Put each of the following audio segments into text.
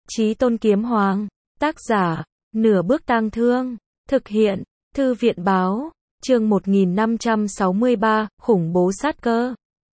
Chí Tôn Kiếm Hoàng, tác giả, Nửa Bước Tang Thương, thực hiện, Thư viện báo, chương 1563, khủng bố sát cơ.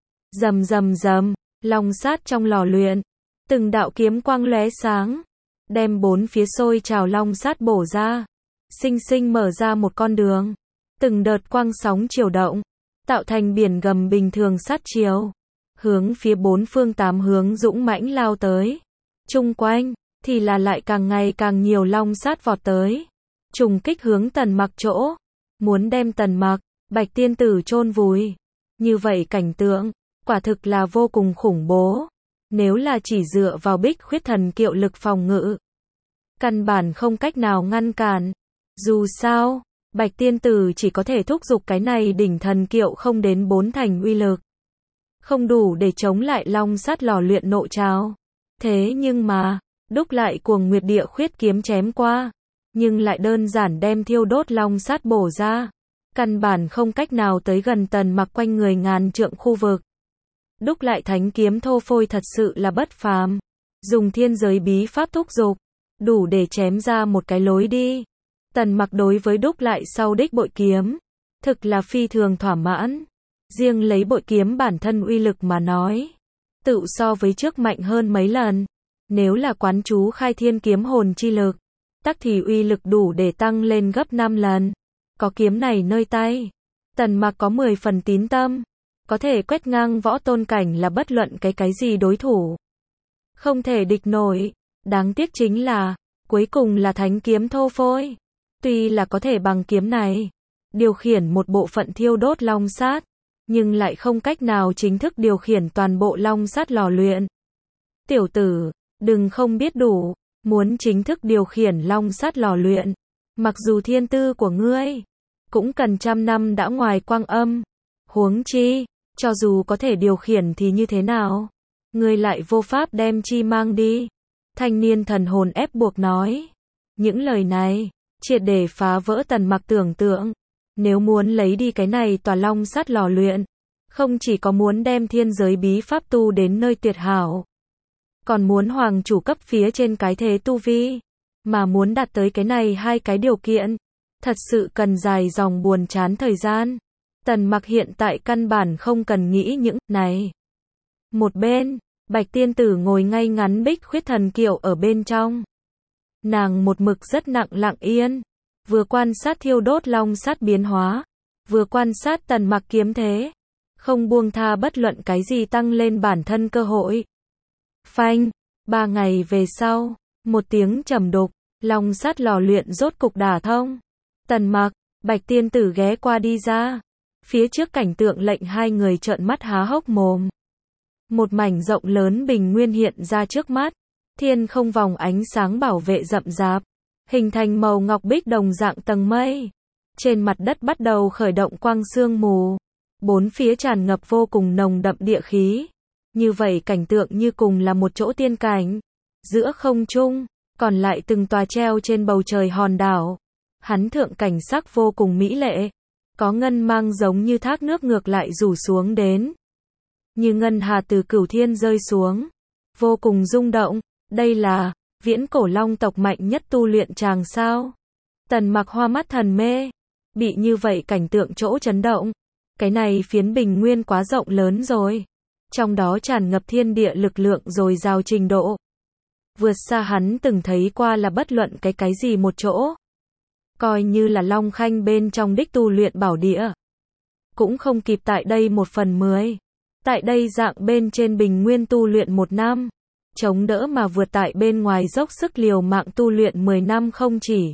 Rầm rầm rầm, long sát trong lò luyện, từng đạo kiếm quang lóe sáng, đem bốn phía sôi trào long sát bổ ra, sinh sinh mở ra một con đường, từng đợt quang sóng chiều động, tạo thành biển gầm bình thường sát chiều, hướng phía bốn phương tám hướng dũng mãnh lao tới. Chung quanh thì là lại càng ngày càng nhiều long sát vọt tới, trùng kích hướng Tần Mặc chỗ, muốn đem Tần Mặc, Bạch Tiên Tử chôn vùi. Như vậy cảnh tượng, quả thực là vô cùng khủng bố. Nếu là chỉ dựa vào Bích Khuyết Thần Kiệu lực phòng ngự, căn bản không cách nào ngăn cản. Dù sao, Bạch Tiên Tử chỉ có thể thúc giục cái này đỉnh thần kiệu không đến 4 thành uy lực, không đủ để chống lại long sát lò luyện nộ trào. Thế nhưng mà, đúc lại Cuồng Nguyệt Địa Khuyết kiếm chém qua, nhưng lại đơn giản đem thiêu đốt long sát bổ ra, căn bản không cách nào tới gần Tần Mặc quanh người ngàn trượng khu vực. Đúc lại thánh kiếm thô phôi thật sự là bất phàm, dùng thiên giới bí pháp thúc giục, đủ để chém ra một cái lối đi. Tần Mặc đối với đúc lại sau đích bội kiếm, thực là phi thường thỏa mãn. Riêng lấy bội kiếm bản thân uy lực mà nói, tự so với trước mạnh hơn mấy lần. Nếu là quán chú khai thiên kiếm hồn chi lực, tắc thì uy lực đủ để tăng lên gấp 5 lần. Có kiếm này nơi tay, Tần Mặc có 10 phần tín tâm, có thể quét ngang võ tôn cảnh là bất luận cái gì đối thủ không thể địch nổi. Đáng tiếc chính là, cuối cùng là thánh kiếm thô phôi. Tuy là có thể bằng kiếm này điều khiển một bộ phận thiêu đốt long sát, nhưng lại không cách nào chính thức điều khiển toàn bộ long sát lò luyện. Tiểu tử, đừng không biết đủ, muốn chính thức điều khiển long sát lò luyện, mặc dù thiên tư của ngươi cũng cần trăm năm đã ngoài quang âm. Huống chi, cho dù có thể điều khiển thì như thế nào? Ngươi lại vô pháp đem chi mang đi. Thanh niên thần hồn ép buộc nói. Những lời này triệt để phá vỡ Tần Mặc tưởng tượng. Nếu muốn lấy đi cái này tòa long sát lò luyện, không chỉ có muốn đem thiên giới bí pháp tu đến nơi tuyệt hảo, còn muốn hoàng chủ cấp phía trên cái thế tu vi, mà muốn đạt tới cái này hai cái điều kiện, thật sự cần dài dòng buồn chán thời gian. Tần Mặc hiện tại căn bản không cần nghĩ những này. Một bên, Bạch Tiên Tử ngồi ngay ngắn Bích Khuyết Thần Kiệu ở bên trong. Nàng một mực rất lặng yên, vừa quan sát thiêu đốt long sát biến hóa, vừa quan sát Tần Mặc kiếm thế, không buông tha bất luận cái gì tăng lên bản thân cơ hội. Phanh, 3 ngày về sau, một tiếng trầm đục, long sát lò luyện rốt cục đả thông. Tần Mặc, Bạch Tiên Tử ghé qua đi ra. Phía trước cảnh tượng lệnh hai người trợn mắt há hốc mồm. Một mảnh rộng lớn bình nguyên hiện ra trước mắt, thiên không vòng ánh sáng bảo vệ rậm rạp, hình thành màu ngọc bích đồng dạng tầng mây. Trên mặt đất bắt đầu khởi động quang sương mù, bốn phía tràn ngập vô cùng nồng đậm địa khí. Như vậy cảnh tượng như cùng là một chỗ tiên cảnh. Giữa không trung, còn lại từng tòa treo trên bầu trời hòn đảo. Hắn thượng cảnh sắc vô cùng mỹ lệ, có ngân mang giống như thác nước ngược lại rủ xuống đến, như ngân hà từ cửu thiên rơi xuống, vô cùng rung động. Đây là viễn cổ long tộc mạnh nhất tu luyện tràng sao? Tần Mặc hoa mắt thần mê, bị như vậy cảnh tượng chỗ chấn động. Cái này phiến bình nguyên quá rộng lớn rồi, trong đó tràn ngập thiên địa lực lượng dồi dào trình độ, vượt xa hắn từng thấy qua là bất luận cái gì một chỗ. Coi như là Long Khanh bên trong đích tu luyện bảo địa, cũng không kịp tại đây 1/10. Tại đây dạng bên trên bình nguyên tu luyện 1 năm, chống đỡ mà vượt tại bên ngoài dốc sức liều mạng tu luyện 10 năm không chỉ.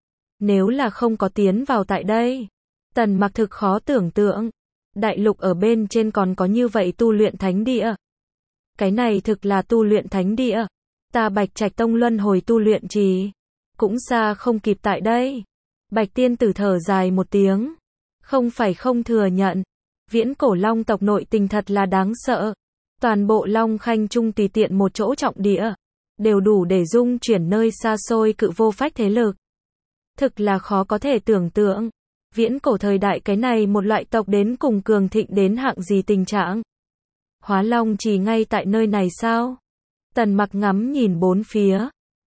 Nếu là không có tiến vào tại đây, Tần Mặc thực khó tưởng tượng, đại lục ở bên trên còn có như vậy tu luyện thánh địa. Cái này thực là tu luyện thánh địa. Ta Bạch Trạch Tông luân hồi tu luyện trì, cũng xa không kịp tại đây. Bạch Tiên Tử thở dài một tiếng, không phải không thừa nhận, viễn cổ long tộc nội tình thật là đáng sợ. Toàn bộ Long Khanh trung tùy tiện một chỗ trọng địa, đều đủ để dung chuyển nơi xa xôi cự vô phách thế lực. Thực là khó có thể tưởng tượng, viễn cổ thời đại cái này một loại tộc đến cùng cường thịnh đến hạng gì tình trạng. Hóa Long chỉ ngay tại nơi này sao? Tần Mặc ngắm nhìn bốn phía,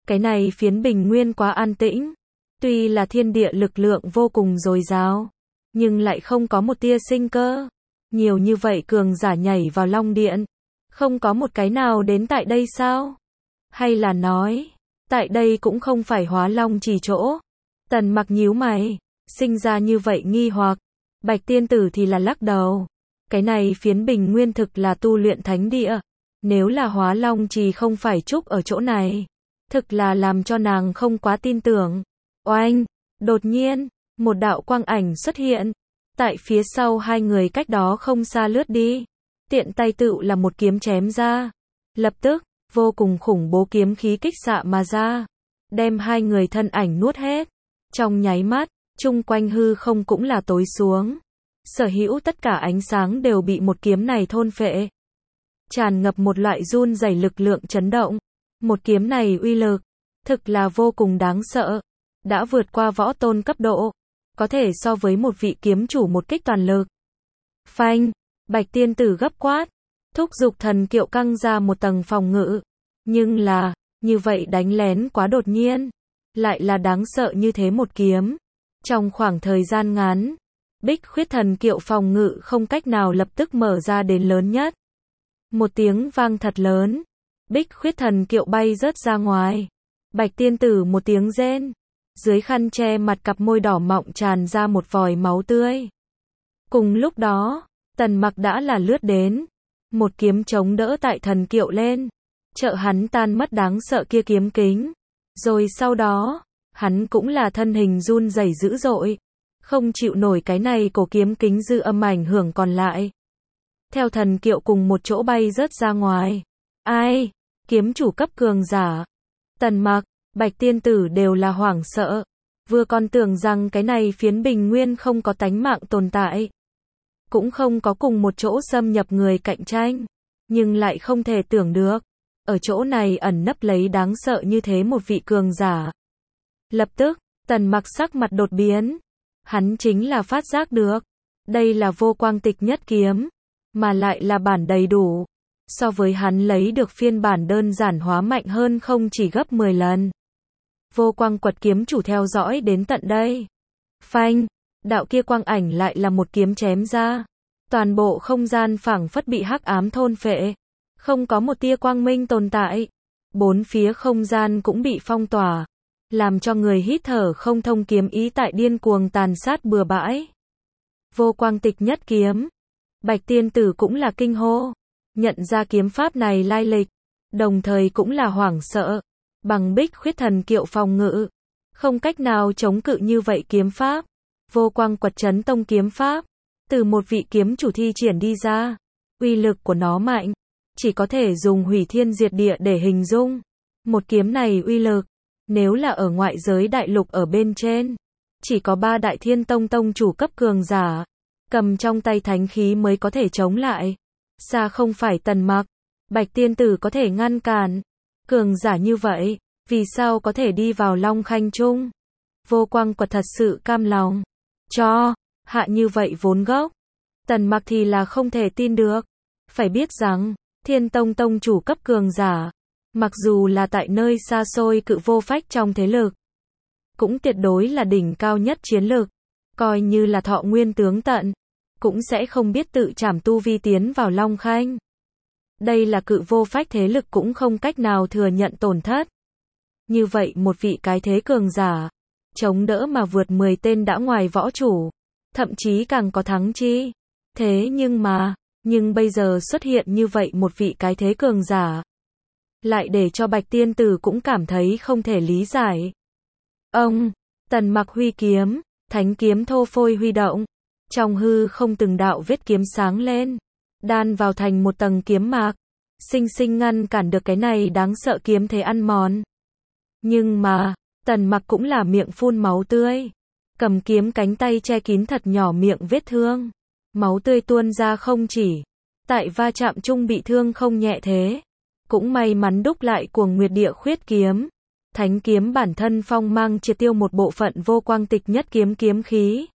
Cái này phiến bình nguyên quá an tĩnh. Tuy là thiên địa lực lượng vô cùng dồi dào, nhưng lại không có một tia sinh cơ. Nhiều như vậy cường giả nhảy vào Long Điện, không có một cái nào đến tại đây sao? Hay là nói, tại đây cũng không phải Hóa Long Trì chỗ? Tần Mặc nhíu mày, sinh ra như vậy nghi hoặc. Bạch tiên tử thì là lắc đầu. Cái này phiến bình nguyên thực là tu luyện thánh địa. Nếu là Hóa Long Trì không phải trúc ở chỗ này, thực là làm cho nàng không quá tin tưởng. Oanh! Đột nhiên, một đạo quang ảnh xuất hiện. Tại phía sau hai người cách đó không xa lướt đi. Tiện tay tựu là một kiếm chém ra. Lập tức, vô cùng khủng bố kiếm khí kích xạ mà ra. Đem hai người thân ảnh nuốt hết. Trong nháy mắt, chung quanh hư không cũng là tối xuống. Sở hữu tất cả ánh sáng đều bị một kiếm này thôn phệ. Tràn ngập một loại run rẩy lực lượng chấn động. Một kiếm này uy lực, thực là vô cùng đáng sợ. Đã vượt qua võ tôn cấp độ. Có thể so với một vị kiếm chủ một kích toàn lực. Phanh! Bạch tiên tử gấp quát. Thúc giục thần kiệu căng ra một tầng phòng ngự. Nhưng là, như vậy đánh lén quá đột nhiên. Lại là đáng sợ như thế một kiếm. Trong khoảng thời gian ngắn, Bích Khuyết thần kiệu phòng ngự không cách nào lập tức mở ra đến lớn nhất. Một tiếng vang thật lớn. Bích Khuyết thần kiệu bay rớt ra ngoài. Bạch tiên tử một tiếng rên. Dưới khăn che mặt cặp môi đỏ mọng tràn ra một vòi máu tươi. Cùng lúc đó, Tần Mặc đã là lướt đến. Một kiếm chống đỡ tại thần kiệu lên. Trợ hắn tan mất đáng sợ kia kiếm kính. Rồi sau đó, hắn cũng là thân hình run rẩy dữ dội. Không chịu nổi cái này cổ kiếm kính dư âm ảnh hưởng còn lại. Theo thần kiệu cùng một chỗ bay rớt ra ngoài. Ai? Kiếm chủ cấp cường giả. Tần Mặc, Bạch tiên tử đều là hoảng sợ. Vừa còn tưởng rằng cái này phiến bình nguyên không có tánh mạng tồn tại. Cũng không có cùng một chỗ xâm nhập người cạnh tranh. Nhưng lại không thể tưởng được. Ở chỗ này ẩn nấp lấy đáng sợ như thế một vị cường giả. Lập tức, Tần Mặc sắc mặt đột biến. Hắn chính là phát giác được. Đây là vô quang tịch nhất kiếm. Mà lại là bản đầy đủ. So với hắn lấy được phiên bản đơn giản hóa mạnh hơn không chỉ gấp 10 lần. Vô quang quật kiếm chủ theo dõi đến tận đây. Phanh! Đạo kia quang ảnh lại là một kiếm chém ra. Toàn bộ không gian phảng phất bị hắc ám thôn phệ. Không có một tia quang minh tồn tại. Bốn phía không gian cũng bị phong tỏa. Làm cho người hít thở không thông, kiếm ý tại điên cuồng tàn sát bừa bãi. Vô quang tịch nhất kiếm. Bạch tiên tử cũng là kinh hô. Nhận ra kiếm pháp này lai lịch. Đồng thời cũng là hoảng sợ. Bằng Bích Khuyết thần kiệu phòng ngự. Không cách nào chống cự như vậy kiếm pháp. Vô quang quật chấn tông kiếm pháp. Từ một vị kiếm chủ thi triển đi ra. Uy lực của nó mạnh. Chỉ có thể dùng hủy thiên diệt địa để hình dung. Một kiếm này uy lực. Nếu là ở ngoại giới đại lục ở bên trên. Chỉ có 3 đại thiên tông tông chủ cấp cường giả. Cầm trong tay thánh khí mới có thể chống lại. Xa không phải Tần Mặc. Bạch tiên tử có thể ngăn cản. Cường giả như vậy. Vì sao có thể đi vào Long Khanh Trung? Vô quang quật thật sự cam lòng. Cho. Hạ như vậy vốn gốc. Tần Mặc thì là không thể tin được. Phải biết rằng. Thiên tông tông chủ cấp cường giả. Mặc dù là tại nơi xa xôi cự vô phách trong thế lực. Cũng tuyệt đối là đỉnh cao nhất chiến lực. Coi như là thọ nguyên tướng tận. Cũng sẽ không biết tự trảm tu vi tiến vào Long Khanh. Đây là cự vô phách thế lực cũng không cách nào thừa nhận tổn thất. Như vậy một vị cái thế cường giả. Chống đỡ mà vượt 10 tên đã ngoài võ chủ. Thậm chí càng có thắng chi. Thế nhưng bây giờ xuất hiện như vậy một vị cái thế cường giả. Lại để cho Bạch tiên tử cũng cảm thấy không thể lý giải. Ông, Tần Mặc huy kiếm, thánh kiếm thô phôi huy động. Trong hư không từng đạo vết kiếm sáng lên. Đan vào thành một tầng kiếm mạc. Sinh sinh ngăn cản được cái này đáng sợ kiếm thế ăn mòn. Nhưng mà, Tần Mặc cũng là miệng phun máu tươi. Cầm kiếm cánh tay che kín thật nhỏ miệng vết thương. Máu tươi tuôn ra không chỉ. Tại va chạm chung bị thương không nhẹ thế. Cũng may mắn đúc lại cuồng nguyệt địa khuyết kiếm. Thánh kiếm bản thân phong mang triệt tiêu một bộ phận vô quang tịch nhất kiếm kiếm khí.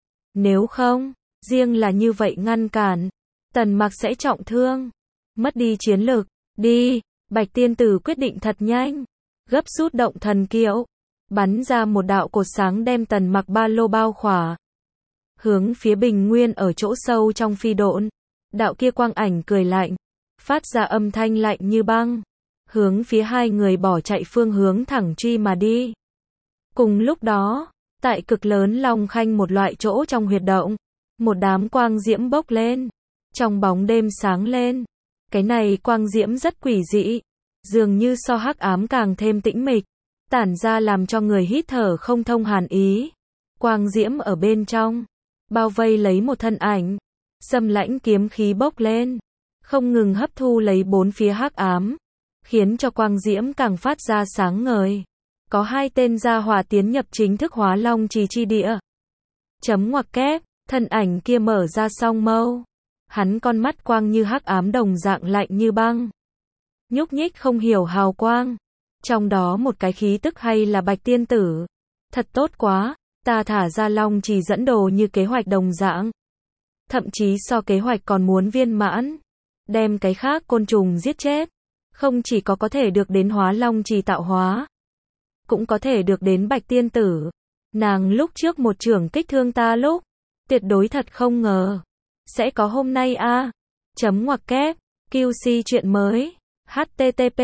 Nếu không, riêng là như vậy ngăn cản. Tần Mặc sẽ trọng thương. Mất đi chiến lực. Đi, Bạch tiên tử quyết định thật nhanh. gấp rút động thần kiệu, bắn ra một đạo cột sáng đem Tần Mặc ba lô bao khỏa. Hướng phía bình nguyên ở chỗ sâu trong phi độn, đạo kia quang ảnh cười lạnh, phát ra âm thanh lạnh như băng, hướng phía hai người bỏ chạy phương hướng thẳng truy mà đi. Cùng lúc đó, tại cực lớn Long Khanh một loại chỗ trong huyệt động, một đám quang diễm bốc lên, trong bóng đêm sáng lên. Cái này quang diễm rất quỷ dị, dường như so hắc ám càng thêm tĩnh mịch, tản ra làm cho người hít thở không thông hàn ý. Quang diễm ở bên trong, bao vây lấy một thân ảnh, xâm lãnh kiếm khí bốc lên, không ngừng hấp thu lấy bốn phía hắc ám, khiến cho quang diễm càng phát ra sáng ngời. Có hai tên gia hỏa tiến nhập chính thức Hóa Long Trì chi địa. Chấm ngoặc kép, thân ảnh kia mở ra song mâu. Hắn con mắt quang như hắc ám đồng dạng lạnh như băng. Nhúc nhích không hiểu hào quang. Trong đó một cái khí tức hay là Bạch Tiên Tử. Thật tốt quá, ta thả ra Long Trì dẫn đồ như kế hoạch đồng dạng. Thậm chí so kế hoạch còn muốn viên mãn. Đem cái khác côn trùng giết chết. Không chỉ có thể được đến Hóa Long Trì tạo hóa, cũng có thể được đến Bạch Tiên Tử. Nàng lúc trước một chưởng kích thương ta lúc, tuyệt đối thật không ngờ sẽ có hôm nay a. Chấm ngoặc kép, QC chuyện mới, http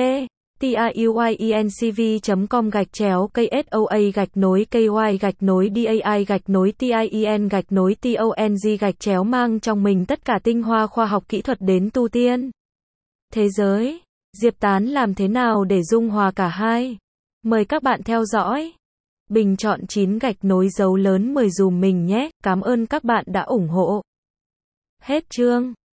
tiyuinCV.com/KSOA-KOI-DAI-TIEN-TONG mang trong mình tất cả tinh hoa khoa học kỹ thuật đến tu tiên. Thế giới, Diệp Tán làm thế nào để dung hòa cả hai? Mời các bạn theo dõi. Bình chọn 9 gạch nối dấu lớn 10 dùm mình nhé. Cảm ơn các bạn đã ủng hộ. Hết chương.